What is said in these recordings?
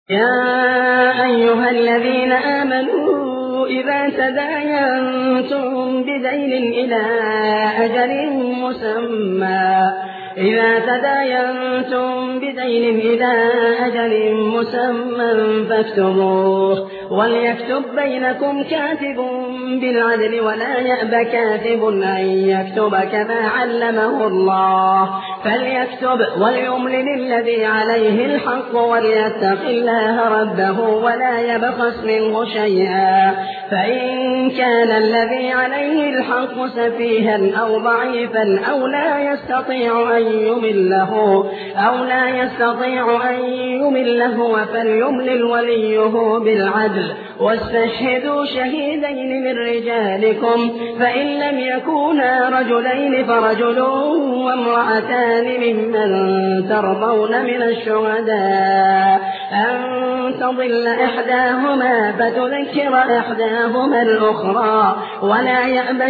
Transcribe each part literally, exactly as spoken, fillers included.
يا أيها الذين آمنوا إذا تداينتم بدين إلى أجل مسمى إذا تداينتم بدين إلى أجل مسمى فاكتبوه وليكتب بينكم كاتب بالعدل ولا يأب كاتب أن يكتب كما علمه الله فليكتب وليملل الذي عليه الحق وليتق الله ربه ولا يبخس منه شيئا فإن كان الذي عليه الحق سفيها أو ضعيفا أو لا يستطيع أن يمله أو لا يستطيع أن يمله فليملل وليه بالعدل واستشهدوا شهيدين من رجالكم فإن لم يكونا رجلين فرجل وامرأتان ممن ترضون من الشهداء أن تضل إحداهما فتذكر إحداهما الأخرى ولا يأبى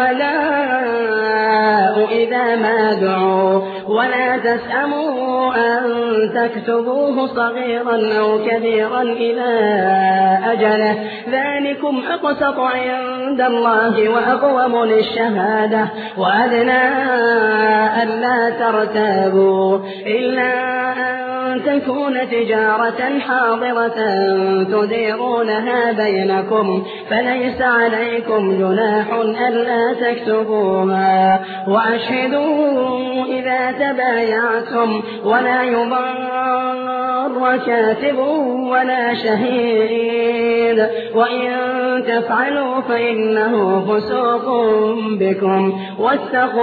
الشهداء إذا ما دعوا ولا تسأموا أن تكتبوه صغيرا أو كبيرا إلى أجله ذلكم أقسط عند الله وأقوم للشهادة وأدنى ألا ترتابوا إلا أن تكون تجارة حاضرة تديرونها بينكم فليس عليكم جناح ألا تكتبوها وأشهدوا إذا تبايعتم ولا يضار كاتب ولا شهيد وإن تفعلوا فإنه فسوق بكم واتقوا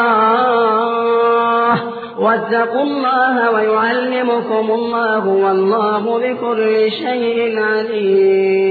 الله واتقوا الله ويعلمكم الله والله بكل شيء عليم.